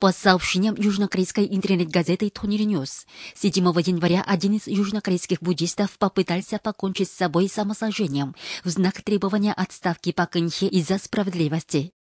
По сообщениям южнокорейской интернет-газеты Тонили Ньюс, 7 января один из южнокорейских буддистов попытался покончить с собой самосожжением в знак требования отставки Пак Кын Хе из-за справедливости.